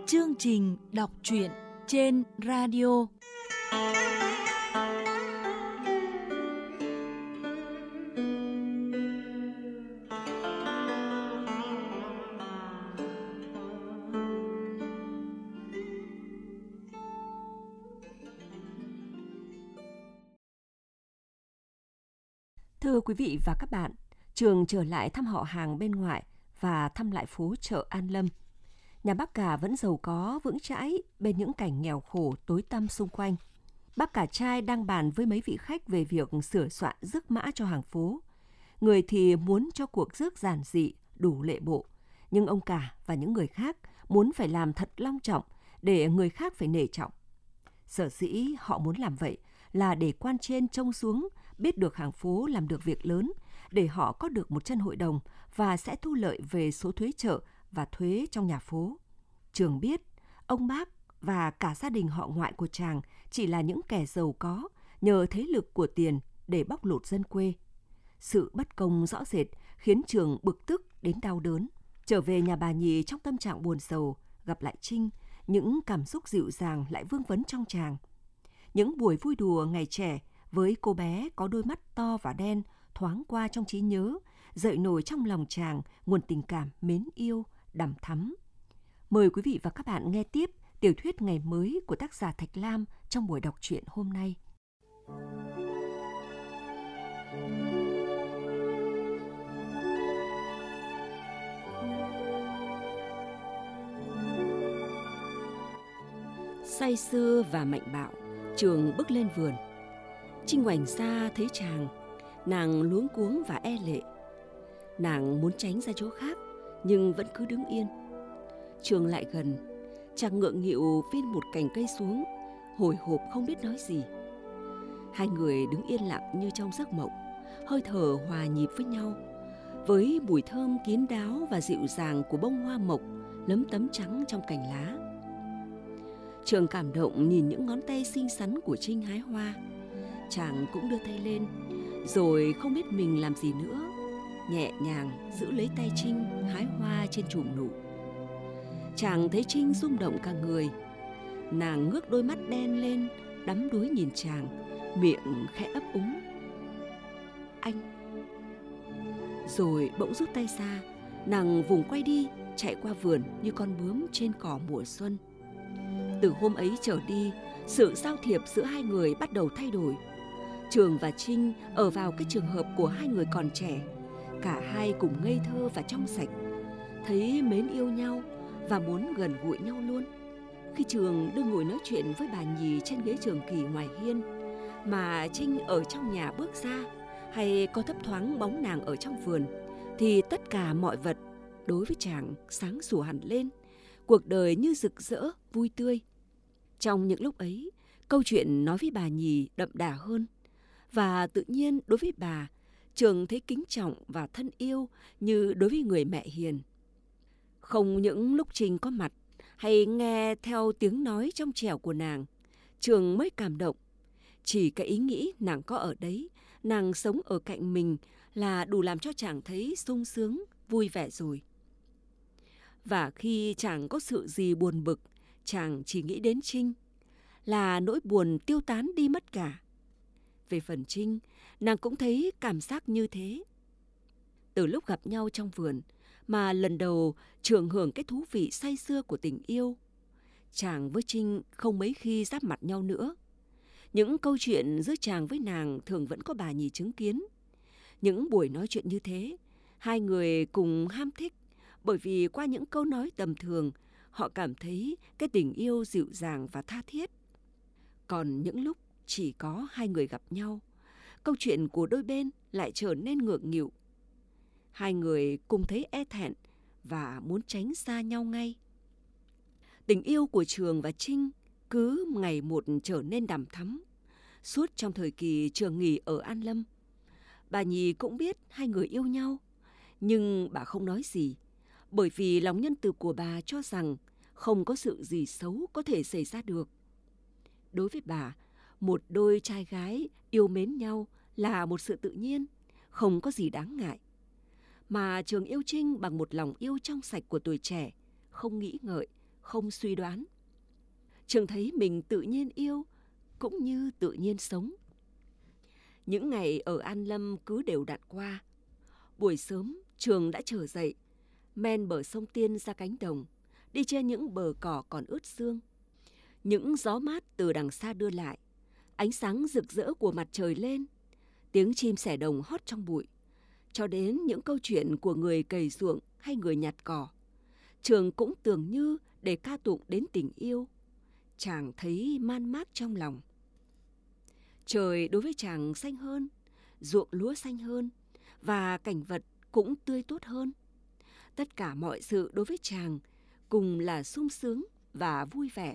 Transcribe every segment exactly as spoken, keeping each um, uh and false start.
Chương trình đọc truyện trên radio. Thưa quý vị và các bạn, Trường trở lại thăm họ hàng bên ngoại và thăm lại phố chợ An Lâm. Nhà bác cả vẫn giàu có, vững chãi bên những cảnh nghèo khổ tối tăm xung quanh. Bác cả trai đang bàn với mấy vị khách về việc sửa soạn rước mã cho hàng phố. Người thì muốn cho cuộc rước giản dị, đủ lệ bộ, nhưng ông cả và những người khác muốn phải làm thật long trọng để người khác phải nể trọng. Sở dĩ họ muốn làm vậy là để quan trên trông xuống biết được hàng phố làm được việc lớn, để họ có được một chân hội đồng và sẽ thu lợi về số thuế chợ và thuế trong nhà phố. Trường biết, ông bác và cả gia đình họ ngoại của chàng chỉ là những kẻ giàu có nhờ thế lực của tiền để bóc lột dân quê. Sự bất công rõ rệt khiến Trường bực tức đến đau đớn. Trở về nhà bà Nhì trong tâm trạng buồn rầu, gặp lại Trinh, những cảm xúc dịu dàng lại vương vấn trong chàng. Những buổi vui đùa ngày trẻ với cô bé có đôi mắt to và đen thoáng qua trong trí nhớ, dậy nổi trong lòng chàng nguồn tình cảm mến yêu, đằm thắm. Mời quý vị và các bạn nghe tiếp tiểu thuyết Ngày mới của tác giả Thạch Lam trong buổi đọc truyện hôm nay. Say sưa và mạnh bạo, Trường bước lên vườn. Trinh ngoảnh ra thấy chàng, nàng luống cuống và e lệ. Nàng muốn tránh ra chỗ khác, nhưng vẫn cứ đứng yên. Trường lại gần, chàng ngượng nghịu viên một cành cây xuống, hồi hộp không biết nói gì. Hai người đứng yên lặng như trong giấc mộng, hơi thở hòa nhịp với nhau, với mùi thơm kín đáo và dịu dàng của bông hoa mộc lấm tấm trắng trong cành lá. Trường cảm động nhìn những ngón tay xinh xắn của Trinh hái hoa. Chàng cũng đưa tay lên, rồi không biết mình làm gì nữa, nhẹ nhàng giữ lấy tay Trinh hái hoa trên chùm nụ. Chàng thấy Trinh rung động cả người. Nàng ngước đôi mắt đen lên, đắm đuối nhìn chàng, miệng khẽ ấp úng: "Anh." Rồi bỗng rút tay ra, nàng vùng quay đi, chạy qua vườn như con bướm trên cỏ mùa xuân. Từ hôm ấy trở đi, sự giao thiệp giữa hai người bắt đầu thay đổi. Trường và Trinh ở vào cái trường hợp của hai người còn trẻ, cả hai cùng ngây thơ và trong sạch, thấy mến yêu nhau và muốn gần gũi nhau luôn. Khi Trường đưa ngồi nói chuyện với bà Nhì trên ghế trường kỳ ngoài hiên, mà Trinh ở trong nhà bước ra, hay có thấp thoáng bóng nàng ở trong vườn, thì tất cả mọi vật đối với chàng sáng sủa hẳn lên, cuộc đời như rực rỡ, vui tươi. Trong những lúc ấy, câu chuyện nói với bà Nhì đậm đà hơn, và tự nhiên đối với bà, Trường thấy kính trọng và thân yêu như đối với người mẹ hiền. Không những lúc Trinh có mặt hay nghe theo tiếng nói trong trẻo của nàng, Trường mới cảm động. Chỉ cái ý nghĩ nàng có ở đấy, nàng sống ở cạnh mình là đủ làm cho chàng thấy sung sướng, vui vẻ rồi. Và khi chàng có sự gì buồn bực, chàng chỉ nghĩ đến Trinh, là nỗi buồn tiêu tán đi mất cả. Về phần Trinh, nàng cũng thấy cảm giác như thế. Từ lúc gặp nhau trong vườn, mà lần đầu Trường hưởng cái thú vị say sưa của tình yêu, chàng với Trinh không mấy khi giáp mặt nhau nữa. Những câu chuyện giữa chàng với nàng thường vẫn có bà Nhì chứng kiến. Những buổi nói chuyện như thế, hai người cùng ham thích, bởi vì qua những câu nói tầm thường, họ cảm thấy cái tình yêu dịu dàng và tha thiết. Còn những lúc chỉ có hai người gặp nhau, câu chuyện của đôi bên lại trở nên ngượng nghịu. Hai người cùng thấy e thẹn và muốn tránh xa nhau ngay. Tình yêu của Trường và Trinh cứ ngày một trở nên đằm thắm. Suốt trong thời kỳ Trường nghỉ ở An Lâm, bà Nhì cũng biết hai người yêu nhau, nhưng bà không nói gì, bởi vì lòng nhân từ của bà cho rằng không có sự gì xấu có thể xảy ra được. Đối với bà, một đôi trai gái yêu mến nhau là một sự tự nhiên, không có gì đáng ngại. Mà Trường yêu Trinh bằng một lòng yêu trong sạch của tuổi trẻ, không nghĩ ngợi, không suy đoán. Trường thấy mình tự nhiên yêu, cũng như tự nhiên sống. Những ngày ở An Lâm cứ đều đặn qua. Buổi sớm, Trường đã trở dậy, men bờ sông Tiên ra cánh đồng, đi trên những bờ cỏ còn ướt sương. Những gió mát từ đằng xa đưa lại, ánh sáng rực rỡ của mặt trời lên, tiếng chim sẻ đồng hót trong bụi, cho đến những câu chuyện của người cày ruộng hay người nhặt cỏ. Trường cũng tưởng như để ca tụng đến tình yêu. Chàng thấy man mác trong lòng. Trời đối với chàng xanh hơn, ruộng lúa xanh hơn, và cảnh vật cũng tươi tốt hơn. Tất cả mọi sự đối với chàng cùng là sung sướng và vui vẻ.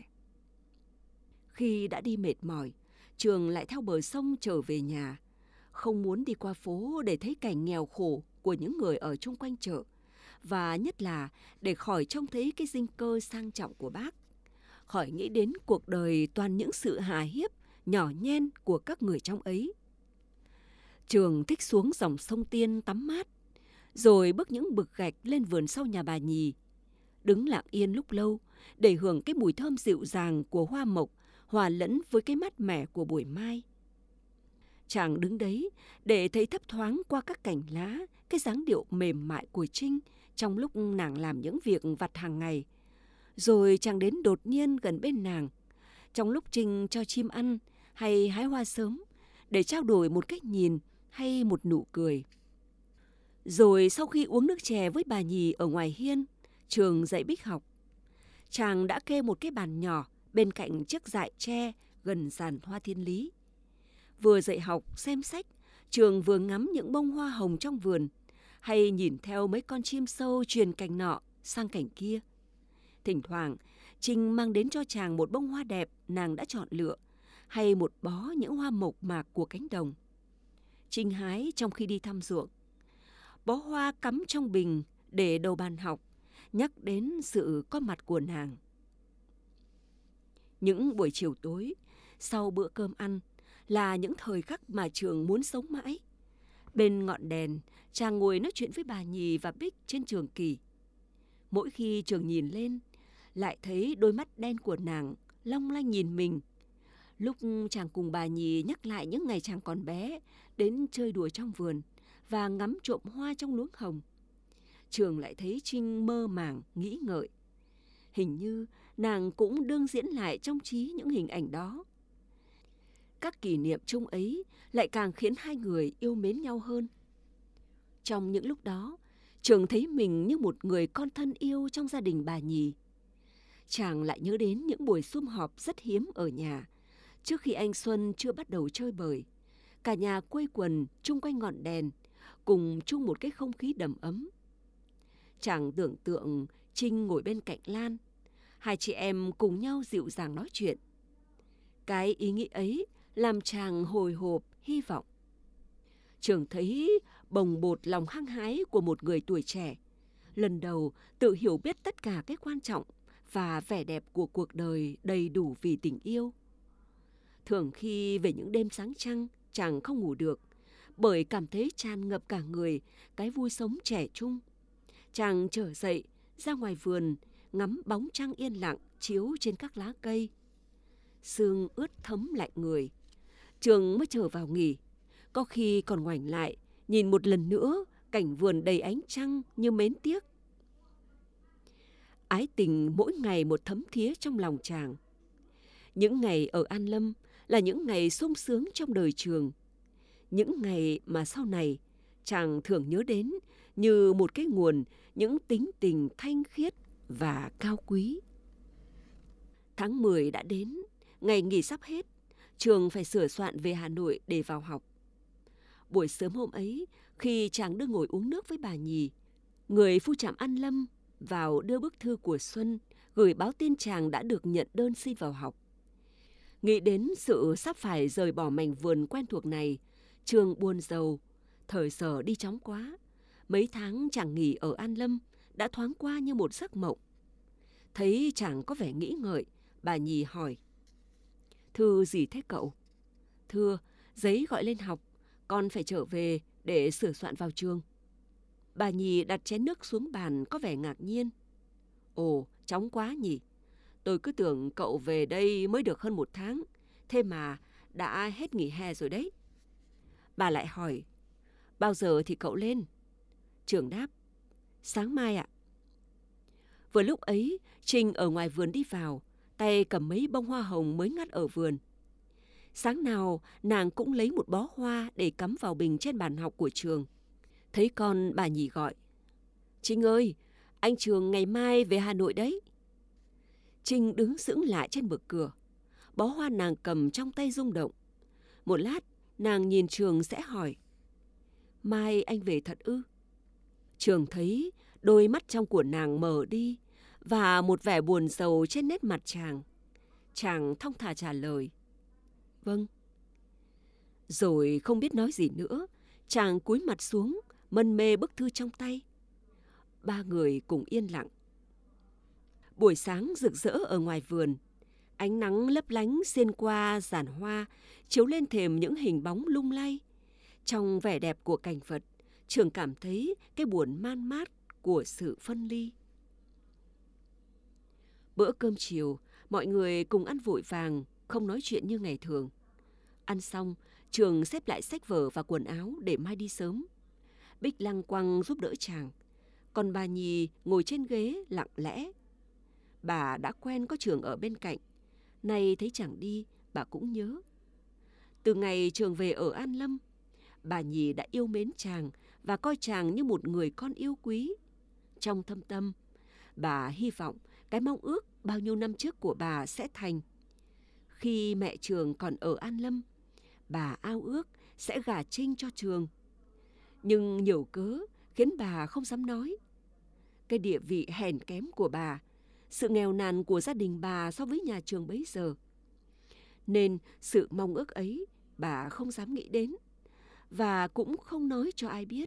Khi đã đi mệt mỏi, Trường lại theo bờ sông trở về nhà, không muốn đi qua phố để thấy cảnh nghèo khổ của những người ở chung quanh chợ, và nhất là để khỏi trông thấy cái dinh cơ sang trọng của bác, khỏi nghĩ đến cuộc đời toàn những sự hà hiếp, nhỏ nhen của các người trong ấy. Trường thích xuống dòng sông Tiên tắm mát, rồi bước những bực gạch lên vườn sau nhà bà Nhì, đứng lặng yên lúc lâu để hưởng cái mùi thơm dịu dàng của hoa mộc hòa lẫn với cái mát mẻ của buổi mai. Chàng đứng đấy để thấy thấp thoáng qua các cành lá cái dáng điệu mềm mại của Trinh trong lúc nàng làm những việc vặt hàng ngày. Rồi chàng đến đột nhiên gần bên nàng, trong lúc Trinh cho chim ăn hay hái hoa sớm, để trao đổi một cách nhìn hay một nụ cười. Rồi sau khi uống nước chè với bà Nhì ở ngoài hiên, Trường dạy Bích học. Chàng đã kê một cái bàn nhỏ bên cạnh chiếc dại tre gần giàn hoa thiên lý. Vừa dạy học, xem sách, Trường vừa ngắm những bông hoa hồng trong vườn, hay nhìn theo mấy con chim sâu truyền cành nọ sang cành kia. Thỉnh thoảng, Trinh mang đến cho chàng một bông hoa đẹp nàng đã chọn lựa, hay một bó những hoa mộc mạc của cánh đồng. Trinh hái trong khi đi thăm ruộng. Bó hoa cắm trong bình để đầu bàn học, nhắc đến sự có mặt của nàng. Những buổi chiều tối, sau bữa cơm ăn, là những thời khắc mà Trường muốn sống mãi. Bên ngọn đèn, chàng ngồi nói chuyện với bà Nhì và Bích trên trường kỳ. Mỗi khi Trường nhìn lên, lại thấy đôi mắt đen của nàng long lanh nhìn mình. Lúc chàng cùng bà Nhì nhắc lại những ngày chàng còn bé, đến chơi đùa trong vườn và ngắm trộm hoa trong luống hồng, Trường lại thấy Trinh mơ màng, nghĩ ngợi. Hình như nàng cũng đương diễn lại trong trí những hình ảnh đó. Các kỷ niệm chung ấy lại càng khiến hai người yêu mến nhau hơn. Trong những lúc đó, Trường thấy mình như một người con thân yêu trong gia đình bà Nhì. Chàng lại nhớ đến những buổi sum họp rất hiếm ở nhà, trước khi anh Xuân chưa bắt đầu chơi bời. Cả nhà quây quần chung quanh ngọn đèn, cùng chung một cái không khí đầm ấm. Chàng tưởng tượng Trinh ngồi bên cạnh Lan, hai chị em cùng nhau dịu dàng nói chuyện. Cái ý nghĩ ấy làm chàng hồi hộp, hy vọng. Trường thấy bồng bột lòng hăng hái của một người tuổi trẻ, lần đầu tự hiểu biết tất cả cái quan trọng và vẻ đẹp của cuộc đời đầy đủ vì tình yêu. Thường khi về những đêm sáng trăng, chàng không ngủ được, bởi cảm thấy tràn ngập cả người cái vui sống trẻ trung. Chàng trở dậy, ra ngoài vườn, ngắm bóng trăng yên lặng chiếu trên các lá cây. Sương ướt thấm lạnh người. Trường mới trở vào nghỉ, có khi còn ngoảnh lại, nhìn một lần nữa cảnh vườn đầy ánh trăng như mến tiếc. Ái tình mỗi ngày một thấm thía trong lòng chàng. Những ngày ở An Lâm là những ngày sung sướng trong đời Trường. Những ngày mà sau này chàng thường nhớ đến như một cái nguồn những tính tình thanh khiết và cao quý. Tháng mười đã đến, ngày nghỉ sắp hết, Trường phải sửa soạn về Hà Nội để vào học. Buổi sớm hôm ấy, khi chàng đang ngồi uống nước với bà Nhì, người phu trạm An Lâm vào đưa bức thư của Xuân gửi báo tin chàng đã được nhận đơn xin vào học. Nghĩ đến sự sắp phải rời bỏ mảnh vườn quen thuộc này, Trường buồn rầu, thời giờ đi chóng quá. Mấy tháng chàng nghỉ ở An Lâm đã thoáng qua như một giấc mộng. Thấy chàng có vẻ nghĩ ngợi, bà Nhì hỏi: "Thư gì thế cậu?" "Thưa, giấy gọi lên học, con phải trở về để sửa soạn vào trường." Bà Nhì đặt chén nước xuống bàn có vẻ ngạc nhiên. "Ồ, chóng quá nhỉ? Tôi cứ tưởng cậu về đây mới được hơn một tháng, thế mà đã hết nghỉ hè rồi đấy. Bà lại hỏi, bao giờ thì cậu lên? Trường đáp, sáng mai ạ. Vừa lúc ấy, Trinh ở ngoài vườn đi vào, tay cầm mấy bông hoa hồng mới ngắt ở vườn. Sáng nào, nàng cũng lấy một bó hoa để cắm vào bình trên bàn học của Trường. Thấy con, bà Nhì gọi, Trinh ơi, anh Trường ngày mai về Hà Nội đấy. Trinh đứng sững lại trên bậc cửa, bó hoa nàng cầm trong tay rung động. Một lát, nàng nhìn Trường sẽ hỏi, mai anh về thật ư? Trường thấy đôi mắt trong của nàng mở đi và một vẻ buồn rầu trên nét mặt chàng. Chàng thong thả trả lời, vâng. Rồi không biết nói gì nữa, chàng cúi mặt xuống, mân mê bức thư trong tay. Ba người cùng yên lặng. Buổi sáng rực rỡ ở ngoài vườn, ánh nắng lấp lánh xiên qua giàn hoa, chiếu lên thềm những hình bóng lung lay. Trong vẻ đẹp của cảnh vật, Trường cảm thấy cái buồn man mát của sự phân ly. Bữa cơm chiều, mọi người cùng ăn vội vàng, không nói chuyện như ngày thường. Ăn xong, Trường xếp lại sách vở và quần áo để mai đi sớm. Bích lăng quăng giúp đỡ chàng, còn bà Nhì ngồi trên ghế lặng lẽ. Bà đã quen có Trường ở bên cạnh, nay thấy chàng đi, bà cũng nhớ. Từ ngày Trường về ở An Lâm, bà Nhì đã yêu mến chàng và coi chàng như một người con yêu quý. Trong thâm tâm, bà hy vọng cái mong ước bao nhiêu năm trước của bà sẽ thành. Khi mẹ Trường còn ở An Lâm, bà ao ước sẽ gả Trinh cho Trường. Nhưng nhiều cớ khiến bà không dám nói. Cái địa vị hèn kém của bà, sự nghèo nàn của gia đình bà so với nhà Trường bấy giờ, nên sự mong ước ấy bà không dám nghĩ đến và cũng không nói cho ai biết.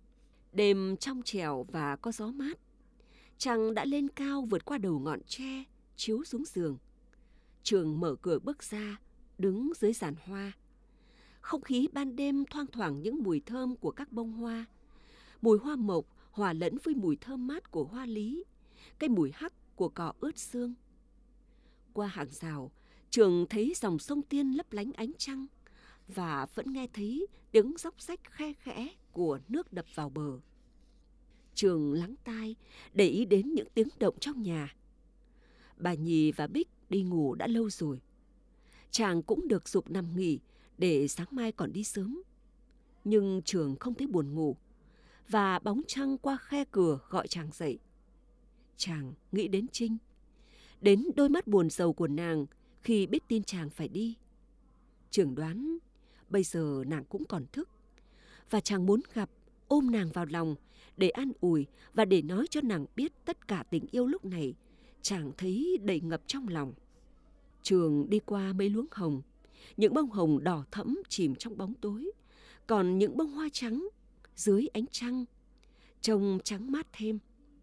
Đêm trong trẻo và có gió mát, trăng đã lên cao vượt qua đầu ngọn tre, chiếu xuống giường. Trường mở cửa bước ra, đứng dưới giàn hoa. Không khí ban đêm thoang thoảng những mùi thơm của các bông hoa. Mùi hoa mộc hòa lẫn với mùi thơm mát của hoa lý, cái mùi hắc của cỏ ướt sương. Qua hàng rào, Trường thấy dòng sông Tiên lấp lánh ánh trăng và vẫn nghe thấy tiếng róc rách khe khẽ của nước đập vào bờ. Trường lắng tai để ý đến những tiếng động trong nhà. Bà Nhì và Bích đi ngủ đã lâu rồi. Chàng cũng được giục nằm nghỉ để sáng mai còn đi sớm. Nhưng Trường không thấy buồn ngủ và bóng trăng qua khe cửa gọi chàng dậy. Chàng nghĩ đến Trinh, đến đôi mắt buồn rầu của nàng khi biết tin chàng phải đi. Trường đoán bây giờ nàng cũng còn thức và chàng muốn gặp, ôm nàng vào lòng để an ủi và để nói cho nàng biết tất cả tình yêu lúc này chàng thấy đầy ngập trong lòng. Trường đi qua mấy luống hồng, những bông hồng đỏ thẫm chìm trong bóng tối, còn những bông hoa trắng dưới ánh trăng trông trắng mát thêm.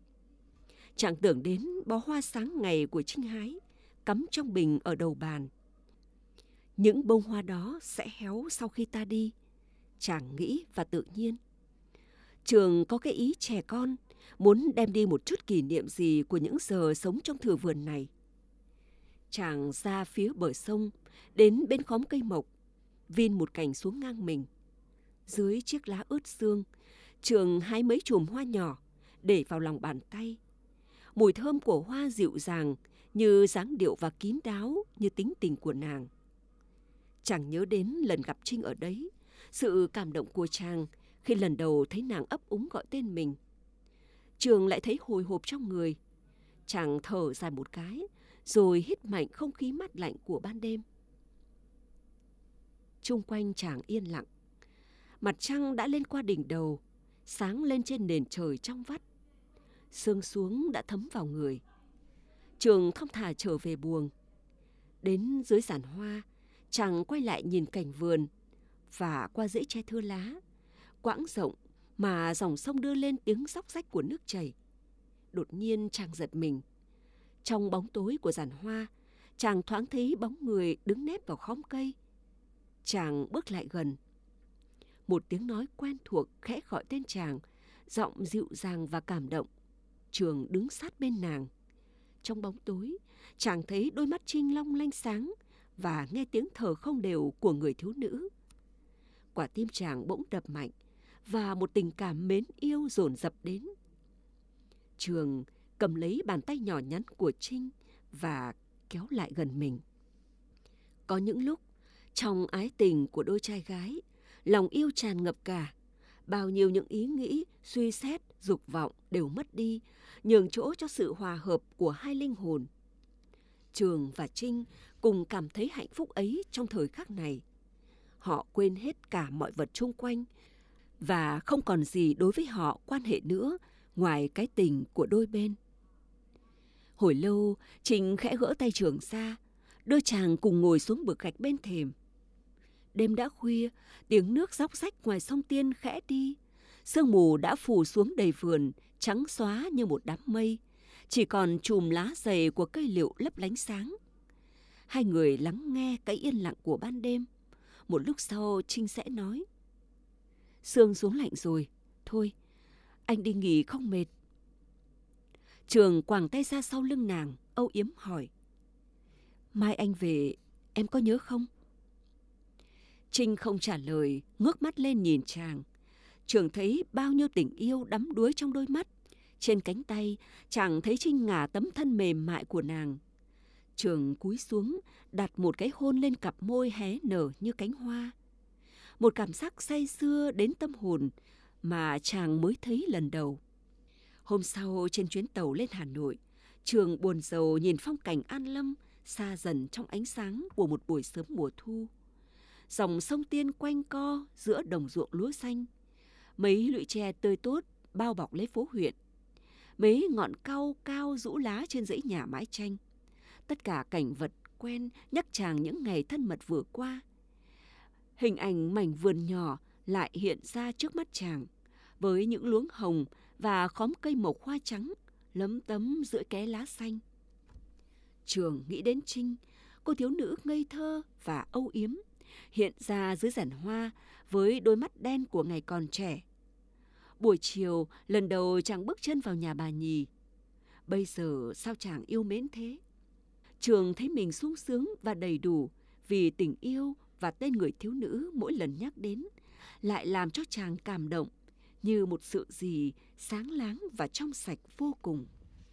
Chàng tưởng đến bó hoa sáng ngày của Trinh hái, cắm trong bình ở đầu bàn. Những bông hoa đó sẽ héo sau khi ta đi, chàng nghĩ và tự nhiên. Trường có cái ý trẻ con, muốn đem đi một chút kỷ niệm gì của những giờ sống trong thửa vườn này. Chàng ra phía bờ sông, đến bên khóm cây mộc, vin một cành xuống ngang mình. Dưới chiếc lá ướt sương, Trường hái mấy chùm hoa nhỏ, để vào lòng bàn tay. Mùi thơm của hoa dịu dàng, như dáng điệu và kín đáo như tính tình của nàng. Chàng nhớ đến lần gặp Trinh ở đấy, sự cảm động của chàng khi lần đầu thấy nàng ấp úng gọi tên mình. Trường lại thấy hồi hộp trong người. Chàng thở dài một cái, rồi hít mạnh không khí mát lạnh của ban đêm. Chung quanh chàng yên lặng. Mặt trăng đã lên qua đỉnh đầu, sáng lên trên nền trời trong vắt. Sương xuống đã thấm vào người. Trường thong thả trở về buồng. Đến dưới giàn hoa, chàng quay lại nhìn cảnh vườn và qua rễ tre thưa lá, quãng rộng mà dòng sông đưa lên tiếng róc rách của nước chảy. Đột nhiên chàng giật mình. Trong bóng tối của giàn hoa, chàng thoáng thấy bóng người đứng nép vào khóm cây. Chàng bước lại gần. Một tiếng nói quen thuộc khẽ gọi tên chàng, giọng dịu dàng và cảm động. Trường đứng sát bên nàng. trong bóng tối, chàng thấy đôi mắt Trinh long lanh sáng và nghe tiếng thở không đều của người thiếu nữ. Quả tim chàng bỗng đập mạnh và một tình cảm mến yêu dồn dập đến. Trường cầm lấy bàn tay nhỏ nhắn của Trinh và kéo lại gần mình. Có những lúc, trong ái tình của đôi trai gái, lòng yêu tràn ngập cả. Bao nhiêu những ý nghĩ, suy xét, dục vọng đều mất đi, nhường chỗ cho sự hòa hợp của hai linh hồn. Trường và Trinh cùng cảm thấy hạnh phúc ấy trong thời khắc này. Họ quên hết cả mọi vật xung quanh và không còn gì đối với họ quan hệ nữa ngoài cái tình của đôi bên. Hồi lâu, Trinh khẽ gỡ tay Trường ra, đưa chàng cùng ngồi xuống bậc gạch bên thềm. Đêm đã khuya, tiếng nước róc rách ngoài sông Tiên khẽ đi. Sương mù đã phủ xuống đầy vườn, trắng xóa như một đám mây. Chỉ còn chùm lá dày của cây liệu lấp lánh sáng. Hai người lắng nghe cái yên lặng của ban đêm. Một lúc sau Trinh sẽ nói: "Sương xuống lạnh rồi, thôi, anh đi nghỉ không mệt." Trường quàng tay ra sau lưng nàng, âu yếm hỏi: "Mai anh về, em có nhớ không?" Trinh không trả lời, ngước mắt lên nhìn chàng. Trường thấy bao nhiêu tình yêu đắm đuối trong đôi mắt. Trên cánh tay, chàng thấy Trinh ngả tấm thân mềm mại của nàng. Trường cúi xuống, đặt một cái hôn lên cặp môi hé nở như cánh hoa. Một cảm giác say sưa đến tâm hồn mà chàng mới thấy lần đầu. Hôm sau trên chuyến tàu lên Hà Nội, Trường buồn rầu nhìn phong cảnh An Lâm xa dần trong ánh sáng của một buổi sớm mùa thu. Dòng sông Tiên quanh co giữa đồng ruộng lúa xanh. Mấy lũy tre tươi tốt bao bọc lấy phố huyện. Mấy ngọn cau cao rũ lá trên dãy nhà mái tranh. Tất cả cảnh vật quen nhắc chàng những ngày thân mật vừa qua. Hình ảnh mảnh vườn nhỏ lại hiện ra trước mắt chàng, với những luống hồng và khóm cây mộc hoa trắng lấm tấm giữa ké lá xanh. Trường nghĩ đến Trinh, cô thiếu nữ ngây thơ và âu yếm, hiện ra dưới giàn hoa với đôi mắt đen của ngày còn trẻ. Buổi chiều, lần đầu chàng bước chân vào nhà bà Nhì. Bây giờ sao chàng yêu mến thế? Trường thấy mình sung sướng và đầy đủ vì tình yêu và tên người thiếu nữ mỗi lần nhắc đến lại làm cho chàng cảm động như một sự gì sáng láng và trong sạch vô cùng.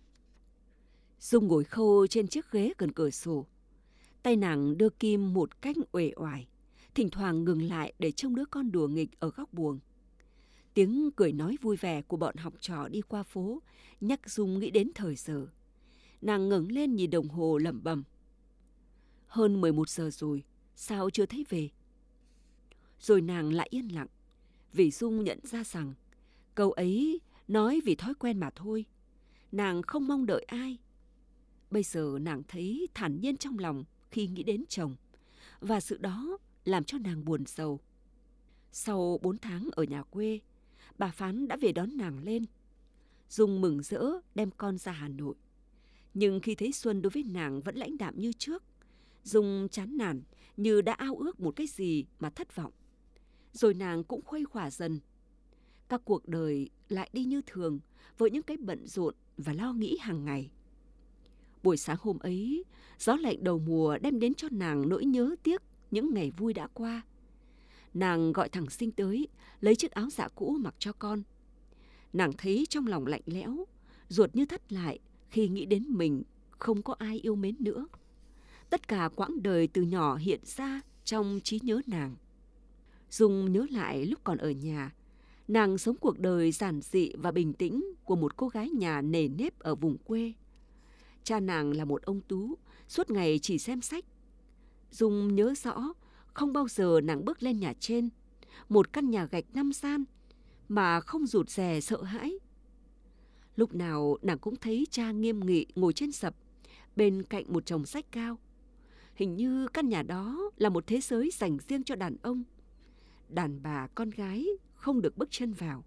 Dung ngồi khô trên chiếc ghế gần cửa sổ. Tay nàng đưa kim một cách uể oải, thỉnh thoảng ngừng lại để trông đứa con đùa nghịch ở góc buồng. Tiếng cười nói vui vẻ của bọn học trò đi qua phố nhắc Dung nghĩ đến thời giờ. Nàng ngẩng lên nhìn đồng hồ lẩm bẩm: "Hơn mười một giờ rồi, sao chưa thấy về?" Rồi nàng lại yên lặng, vì Dung nhận ra rằng câu ấy nói vì thói quen mà thôi. Nàng không mong đợi ai. Bây giờ nàng thấy thản nhiên trong lòng khi nghĩ đến chồng, và sự đó làm cho nàng buồn rầu. Sau bốn tháng ở nhà quê, bà Phán đã về đón nàng lên. Dung mừng rỡ đem con ra Hà Nội. Nhưng khi thấy Xuân đối với nàng vẫn lãnh đạm như trước, Dung chán nản như đã ao ước một cái gì mà thất vọng. Rồi nàng cũng khuây khỏa dần. Các cuộc đời lại đi như thường với những cái bận rộn và lo nghĩ hàng ngày. Buổi sáng hôm ấy, gió lạnh đầu mùa đem đến cho nàng nỗi nhớ tiếc những ngày vui đã qua. Nàng gọi thằng Sinh tới, lấy chiếc áo dạ cũ mặc cho con. Nàng thấy trong lòng lạnh lẽo, ruột như thắt lại khi nghĩ đến mình không có ai yêu mến nữa. Tất cả quãng đời từ nhỏ hiện ra trong trí nhớ nàng. Dung nhớ lại lúc còn ở nhà, nàng sống cuộc đời giản dị và bình tĩnh của một cô gái nhà nề nếp ở vùng quê. Cha nàng là một ông tú, suốt ngày chỉ xem sách. Dung nhớ rõ, không bao giờ nàng bước lên nhà trên, một căn nhà gạch năm gian, mà không rụt rè sợ hãi. Lúc nào nàng cũng thấy cha nghiêm nghị ngồi trên sập, bên cạnh một chồng sách cao. Hình như căn nhà đó là một thế giới dành riêng cho đàn ông. Đàn bà con gái không được bước chân vào.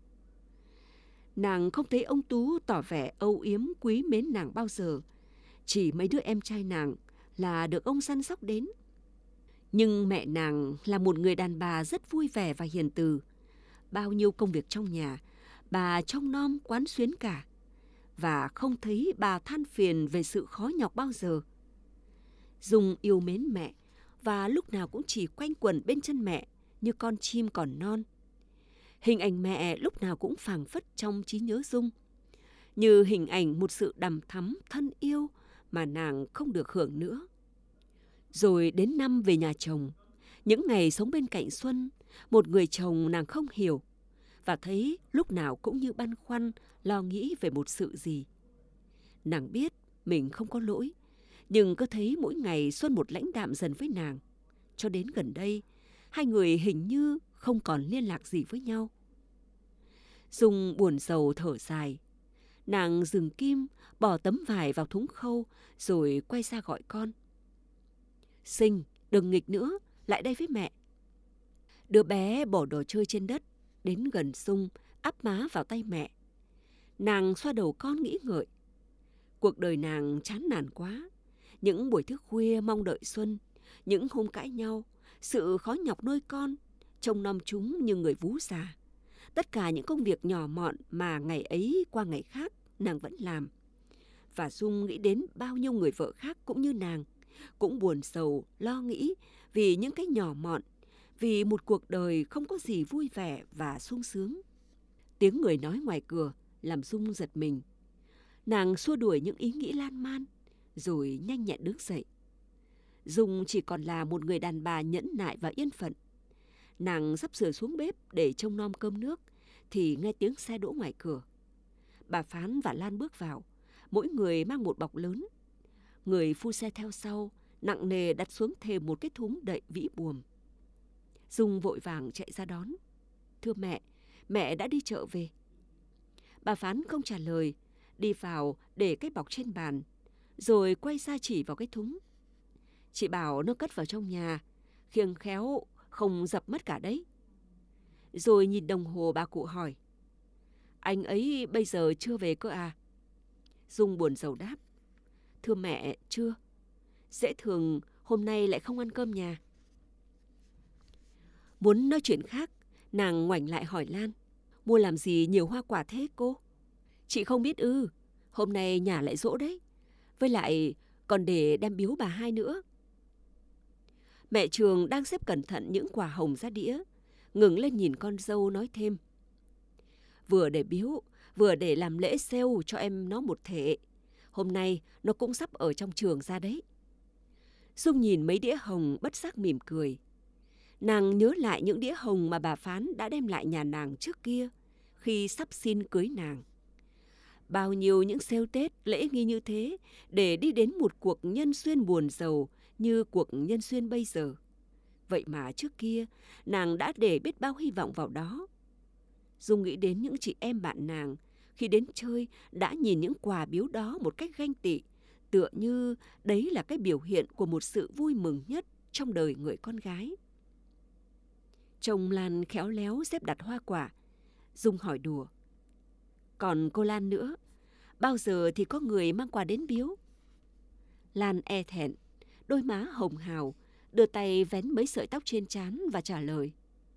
Nàng không thấy ông Tú tỏ vẻ âu yếm quý mến nàng bao giờ. Chỉ mấy đứa em trai nàng là được ông săn sóc đến. Nhưng mẹ nàng là một người đàn bà rất vui vẻ và hiền từ. Bao nhiêu công việc trong nhà, bà trông nom quán xuyến cả. và không thấy bà than phiền về sự khó nhọc bao giờ. Dung yêu mến mẹ và lúc nào cũng chỉ quanh quẩn bên chân mẹ như con chim còn non. Hình ảnh mẹ lúc nào cũng phảng phất trong trí nhớ Dung, như hình ảnh một sự đằm thắm thân yêu mà nàng không được hưởng nữa. Rồi đến năm về nhà chồng, những ngày sống bên cạnh Xuân, một người chồng nàng không hiểu và thấy lúc nào cũng như băn khoăn, lo nghĩ về một sự gì. Nàng biết mình không có lỗi, nhưng cứ thấy mỗi ngày Xuân một lãnh đạm dần với nàng. Cho đến gần đây, hai người hình như không còn liên lạc gì với nhau. Dung buồn rầu thở dài. Nàng dừng kim, bỏ tấm vải vào thúng khâu, rồi quay ra gọi con. Sinh, đừng nghịch nữa, lại đây với mẹ. Đứa bé bỏ đồ chơi trên đất, đến gần Dung, áp má vào tay mẹ. Nàng xoa đầu con nghĩ ngợi. Cuộc đời nàng chán nản quá. Những buổi thức khuya mong đợi Xuân, những hôm cãi nhau, sự khó nhọc nuôi con, trông nom chúng như người vú già. Tất cả những công việc nhỏ mọn mà ngày ấy qua ngày khác nàng vẫn làm. Và Dung nghĩ đến bao nhiêu người vợ khác cũng như nàng, cũng buồn sầu, lo nghĩ vì những cái nhỏ mọn, vì một cuộc đời không có gì vui vẻ và sung sướng. Tiếng người nói ngoài cửa làm Dung giật mình. Nàng xua đuổi những ý nghĩ lan man, rồi nhanh nhẹn đứng dậy. Dung chỉ còn là một người đàn bà nhẫn nại và yên phận. Nàng sắp sửa xuống bếp để trông nom cơm nước, thì nghe tiếng xe đỗ ngoài cửa. Bà Phán và Lan bước vào, mỗi người mang một bọc lớn. Người phu xe theo sau, nặng nề đặt xuống thềm một cái thúng đậy vĩ buồm. Dung vội vàng chạy ra đón. Thưa mẹ, mẹ đã đi chợ về. Bà Phán không trả lời, đi vào để cái bọc trên bàn, rồi quay ra chỉ vào cái thúng. Chị bảo nó cất vào trong nhà, khiêng khéo không dập mất cả đấy. Rồi nhìn đồng hồ bà cụ hỏi, anh ấy bây giờ chưa về cơ à? Dung buồn rầu đáp, thưa mẹ, chưa. Dễ thường hôm nay lại không ăn cơm nhà. Muốn nói chuyện khác, nàng ngoảnh lại hỏi Lan, mua làm gì nhiều hoa quả thế cô? Chị không biết ư, hôm nay nhà lại giỗ đấy. Với lại còn để đem biếu bà hai nữa. Mẹ Trường đang xếp cẩn thận những quả hồng ra đĩa, ngừng lên nhìn con dâu nói thêm. Vừa để biếu, vừa để làm lễ xêu cho em nó một thể. Hôm nay nó cũng sắp ở trong trường ra đấy. Dung nhìn mấy đĩa hồng bất giác mỉm cười. Nàng nhớ lại những đĩa hồng mà bà Phán đã đem lại nhà nàng trước kia, khi sắp xin cưới nàng. Bao nhiêu những xêu Tết lễ nghi như thế để đi đến một cuộc nhân duyên buồn rầu như cuộc nhân duyên bây giờ. Vậy mà trước kia, nàng đã để biết bao hy vọng vào đó. Dung nghĩ đến những chị em bạn nàng, khi đến chơi đã nhìn những quà biếu đó một cách ganh tị, tựa như đấy là cái biểu hiện của một sự vui mừng nhất trong đời người con gái. Chồng Lan khéo léo xếp đặt hoa quả. Dung hỏi đùa, còn cô Lan nữa, bao giờ thì có người mang quà đến biếu? Lan e thẹn, đôi má hồng hào, đưa tay vén mấy sợi tóc trên trán và trả lời,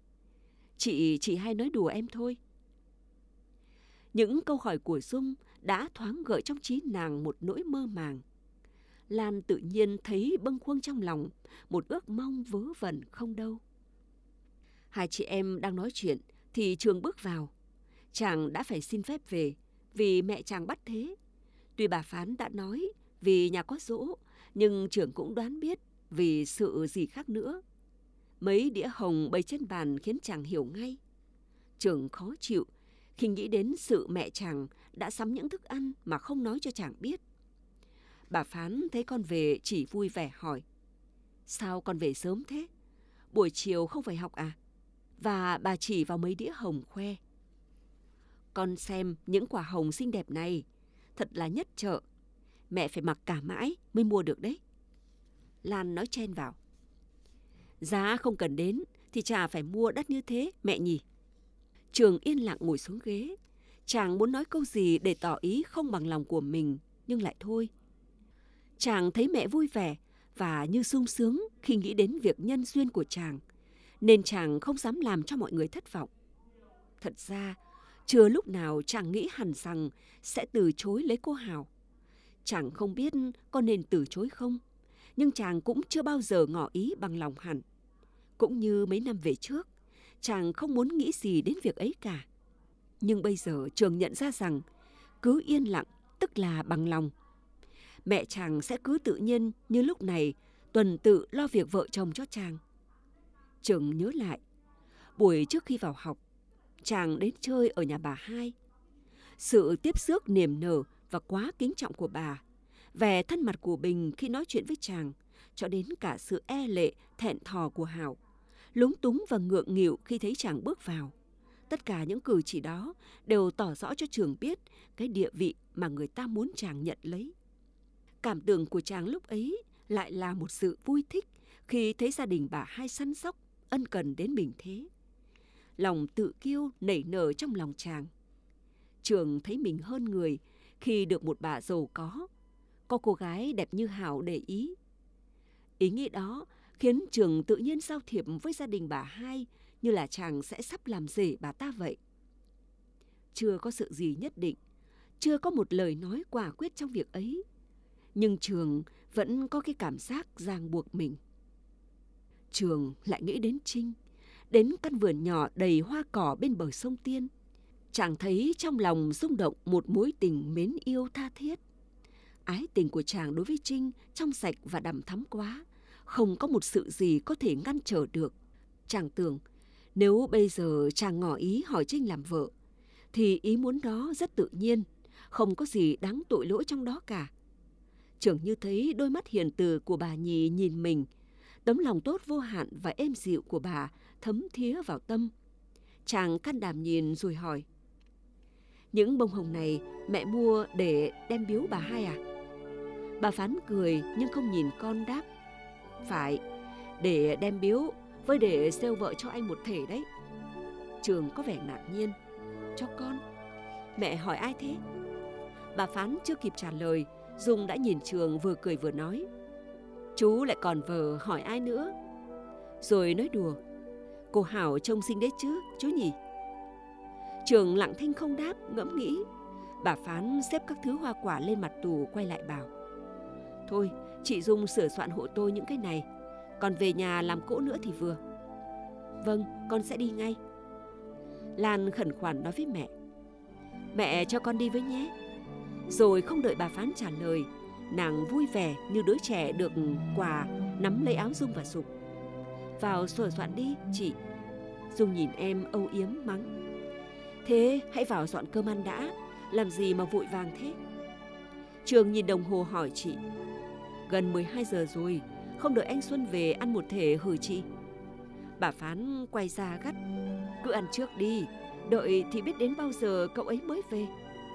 Chị chỉ hay nói đùa em thôi. Những câu hỏi của Dung đã thoáng gợi trong trí nàng một nỗi mơ màng. Lan tự nhiên thấy bâng khuâng trong lòng, một ước mong vớ vẩn không đâu. Hai chị em đang nói chuyện thì Trường bước vào. Chàng đã phải xin phép về vì mẹ chàng bắt thế. Tuy bà Phán đã nói vì nhà có giỗ, nhưng Trường cũng đoán biết vì sự gì khác nữa. Mấy đĩa hồng bày trên bàn khiến chàng hiểu ngay. Trường khó chịu khi nghĩ đến sự mẹ chàng đã sắm những thức ăn mà không nói cho chàng biết. Bà Phán thấy con về chỉ vui vẻ hỏi, sao con về sớm thế? Buổi chiều không phải học à? Và bà chỉ vào mấy đĩa hồng khoe, con xem những quả hồng xinh đẹp này, thật là nhất chợ. Mẹ phải mặc cả mãi mới mua được đấy. Lan nói chen vào, giá không cần đến thì chả phải mua đắt như thế mẹ nhỉ. Trường yên lặng ngồi xuống ghế. Chàng muốn nói câu gì để tỏ ý không bằng lòng của mình, nhưng lại thôi. Chàng thấy mẹ vui vẻ và như sung sướng khi nghĩ đến việc nhân duyên của chàng, nên chàng không dám làm cho mọi người thất vọng. Thật ra, Chưa lúc nào chàng nghĩ hẳn rằng sẽ từ chối lấy cô Hào. Chàng không biết có nên từ chối không, nhưng chàng cũng chưa bao giờ ngỏ ý bằng lòng hẳn. Cũng như mấy năm về trước, chàng không muốn nghĩ gì đến việc ấy cả. Nhưng bây giờ Trường nhận ra rằng cứ yên lặng tức là bằng lòng. Mẹ chàng sẽ cứ tự nhiên như lúc này tuần tự lo việc vợ chồng cho chàng. Trường nhớ lại, buổi trước khi vào học, chàng đến chơi ở nhà bà hai. Sự tiếp xước niềm nở và quá kính trọng của bà, vẻ thân mặt của Bình khi nói chuyện với chàng, cho đến cả sự e lệ, thẹn thò của Hảo, lúng túng và ngượng nghịu khi thấy chàng bước vào. Tất cả những cử chỉ đó đều tỏ rõ cho Trường biết cái địa vị mà người ta muốn chàng nhận lấy. Cảm tưởng của chàng lúc ấy lại là một sự vui thích khi thấy gia đình bà hai săn sóc, ân cần đến mình thế. Lòng tự kiêu nảy nở trong lòng chàng. Trường thấy mình hơn người khi được một bà giàu có, có cô gái đẹp như Hảo để ý. Ý nghĩ đó khiến Trường tự nhiên giao thiệp với gia đình bà hai như là chàng sẽ sắp làm rể bà ta vậy. Chưa có sự gì nhất định, chưa có một lời nói quả quyết trong việc ấy, nhưng Trường vẫn có cái cảm giác ràng buộc mình. Trường lại nghĩ đến Trinh, đến căn vườn nhỏ đầy hoa cỏ bên bờ sông Tiên. Chàng thấy trong lòng rung động một mối tình mến yêu tha thiết. Ái tình của chàng đối với Trinh trong sạch và đằm thắm quá, không có một sự gì có thể ngăn trở được. Chàng tưởng nếu bây giờ chàng ngỏ ý hỏi Trinh làm vợ, thì ý muốn đó rất tự nhiên, không có gì đáng tội lỗi trong đó cả. Trường như thấy đôi mắt hiền từ của bà Nhì nhìn mình, tấm lòng tốt vô hạn và êm dịu của bà thấm thía vào tâm. Chàng can đảm nhìn rồi hỏi: "Những bông hồng này mẹ mua để đem biếu bà hai à?" Bà Phán cười nhưng không nhìn con đáp: "Phải, để đem biếu với để gieo vợ cho anh một thể đấy." Trường có vẻ ngạc nhiên: "Cho con? Mẹ hỏi ai thế?" Bà Phán chưa kịp trả lời, Dung đã nhìn Trường vừa cười vừa nói: "Chú lại còn vờ hỏi ai nữa?" Rồi nói đùa: "Cô Hảo trông xinh đấy chứ, chú nhỉ?" Trường lặng thinh không đáp, ngẫm nghĩ. Bà Phán xếp các thứ hoa quả lên mặt tủ, quay lại bảo: "Thôi, chị Dung sửa soạn hộ tôi những cái này, còn về nhà làm cỗ nữa thì vừa." "Vâng, con sẽ đi ngay." Lan khẩn khoản nói với mẹ: "Mẹ cho con đi với nhé." Rồi không đợi bà Phán trả lời, nàng vui vẻ như đứa trẻ được quà, nắm lấy áo Dung và giục: "Vào sửa soạn đi, chị." Dung nhìn em âu yếm mắng: "Thế hãy vào dọn cơm ăn đã, làm gì mà vội vàng thế?" Trường nhìn đồng hồ hỏi chị: "Gần mười hai giờ rồi, không đợi anh Xuân về ăn một thể hử chị?" Bà Phán quay ra gắt: "Cứ ăn trước đi, đợi thì biết đến bao giờ cậu ấy mới về."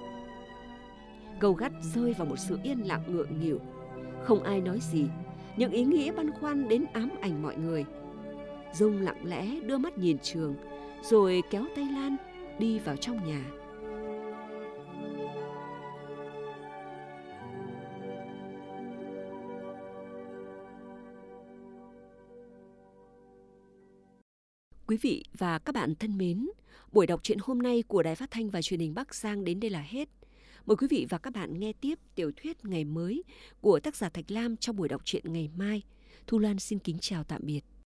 Câu gắt rơi vào một sự yên lặng ngượng nghịu. Không ai nói gì, những ý nghĩa băn khoăn đến ám ảnh mọi người. Dung lặng lẽ đưa mắt nhìn Trường, rồi kéo tay Lan đi vào trong nhà. Quý vị và các bạn thân mến, buổi đọc truyện hôm nay của Đài Phát thanh và Truyền hình Bắc Giang đến đây là hết. Mời quý vị và các bạn nghe tiếp tiểu thuyết Ngày mới của tác giả Thạch Lam trong buổi đọc truyện ngày mai. Thu Loan xin kính chào tạm biệt.